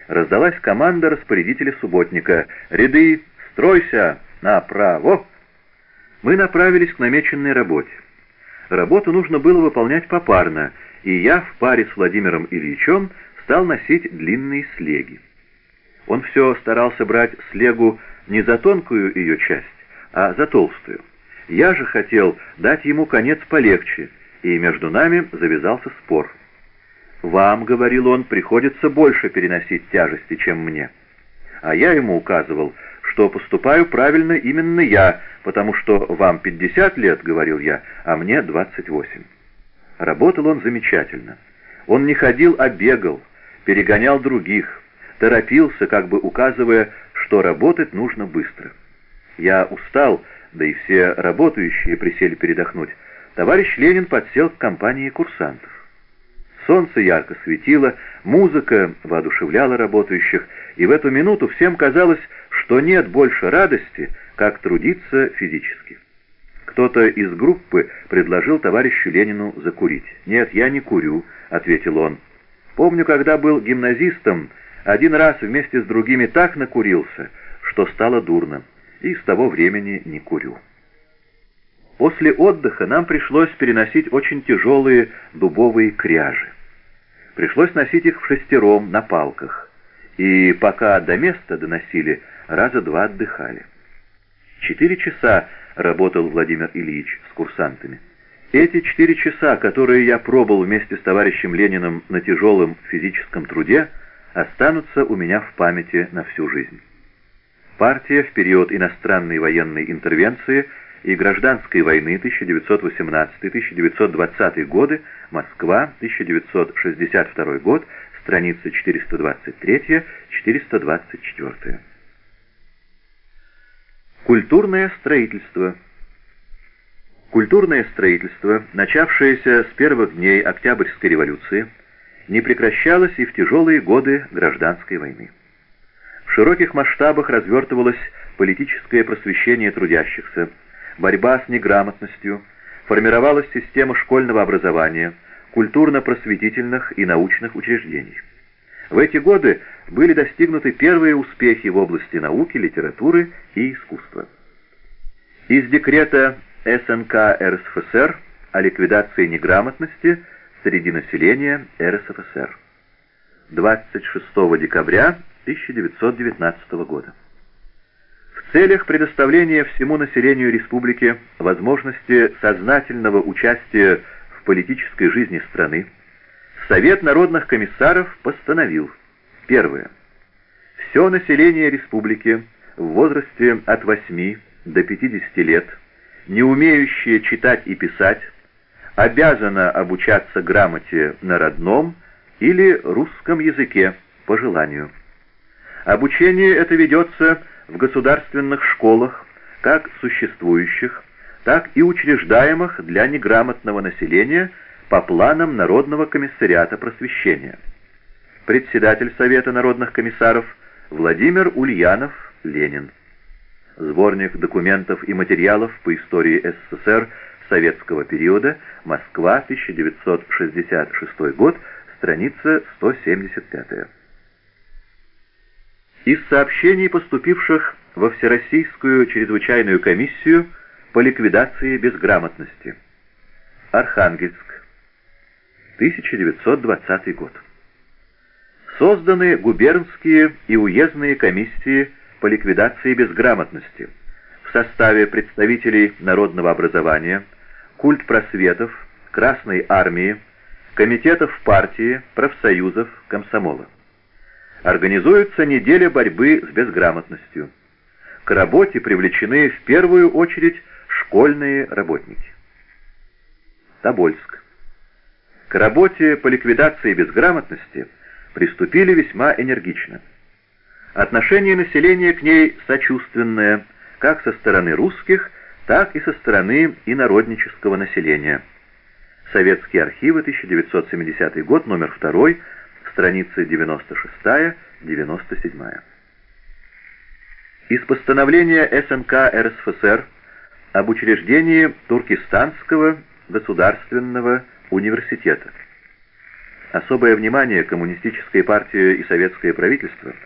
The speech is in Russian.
Раздалась команда распорядителя-субботника: «Ряды, стройся! Направо!» Мы направились к намеченной работе. Работу нужно было выполнять попарно, и я в паре с Владимиром Ильичем стал носить длинные слеги. Он все старался брать слегу не за тонкую ее часть, а за толстую. Я же хотел дать ему конец полегче, и между нами завязался спор. «Вам, — говорил он, — приходится больше переносить тяжести, чем мне». А я ему указывал, что поступаю правильно именно я, потому что вам 50 лет, — говорил я, — а мне 28. Работал он замечательно. Он не ходил, а бегал, перегонял других, торопился, как бы указывая, что работать нужно быстро. Я устал, да и все работающие присели передохнуть. Товарищ Ленин подсел к компании курсантов. Солнце ярко светило, музыка воодушевляла работающих, и в эту минуту всем казалось, что нет больше радости, как трудиться физически. Кто-то из группы предложил товарищу Ленину закурить. «Нет, я не курю», — ответил он. «Помню, когда был гимназистом, один раз вместе с другими так накурился, что стало дурно, и с того времени не курю». После отдыха нам пришлось переносить очень тяжелые дубовые кряжи. Пришлось носить их вшестером на палках, и пока до места доносили, раза два отдыхали. 4 часа работал Владимир Ильич с курсантами. Эти 4 часа, которые я пробыл вместе с товарищем Лениным на тяжелом физическом труде, останутся у меня в памяти на всю жизнь. Партия в период иностранной военной интервенции и гражданской войны 1918-1920 годы, Москва, 1962 год, страницы 423-424. Культурное строительство. Культурное строительство, начавшееся с первых дней Октябрьской революции, не прекращалось и в тяжелые годы гражданской войны. В широких масштабах развертывалось политическое просвещение трудящихся, борьба с неграмотностью, формировалась система школьного образования, культурно-просветительных и научных учреждений. В эти годы были достигнуты первые успехи в области науки, литературы и искусства. Из декрета СНК РСФСР о ликвидации неграмотности среди населения РСФСР 26 декабря 1919 года. В целях предоставления всему населению республики возможности сознательного участия в политической жизни страны, Совет народных комиссаров постановил: первое. Все население республики в возрасте от 8 до 50 лет, не умеющее читать и писать, обязано обучаться грамоте на родном или русском языке по желанию. Обучение это ведется в государственных школах, как существующих, так и учреждаемых для неграмотного населения по планам Народного комиссариата просвещения. Председатель Совета народных комиссаров Владимир Ульянов, Ленин. Сборник документов и материалов по истории СССР советского периода, Москва, 1966 год, страница 175. Из сообщений, поступивших во Всероссийскую чрезвычайную комиссию по ликвидации безграмотности. Архангельск, 1920 год. Созданы губернские и уездные комиссии по ликвидации безграмотности в составе представителей народного образования, культпросветов, Красной армии, комитетов партии, профсоюзов, комсомола. Организуется неделя борьбы с безграмотностью. К работе привлечены в первую очередь школьные работники. Тобольск. К работе по ликвидации безграмотности приступили весьма энергично. Отношение населения к ней сочувственное, как со стороны русских, так и со стороны инороднического населения. Советские архивы, 1970 год, номер 2, страницы 96-97. Из постановления СНК РСФСР об учреждении Туркестанского государственного университета. Особое внимание коммунистическая партия и советское правительство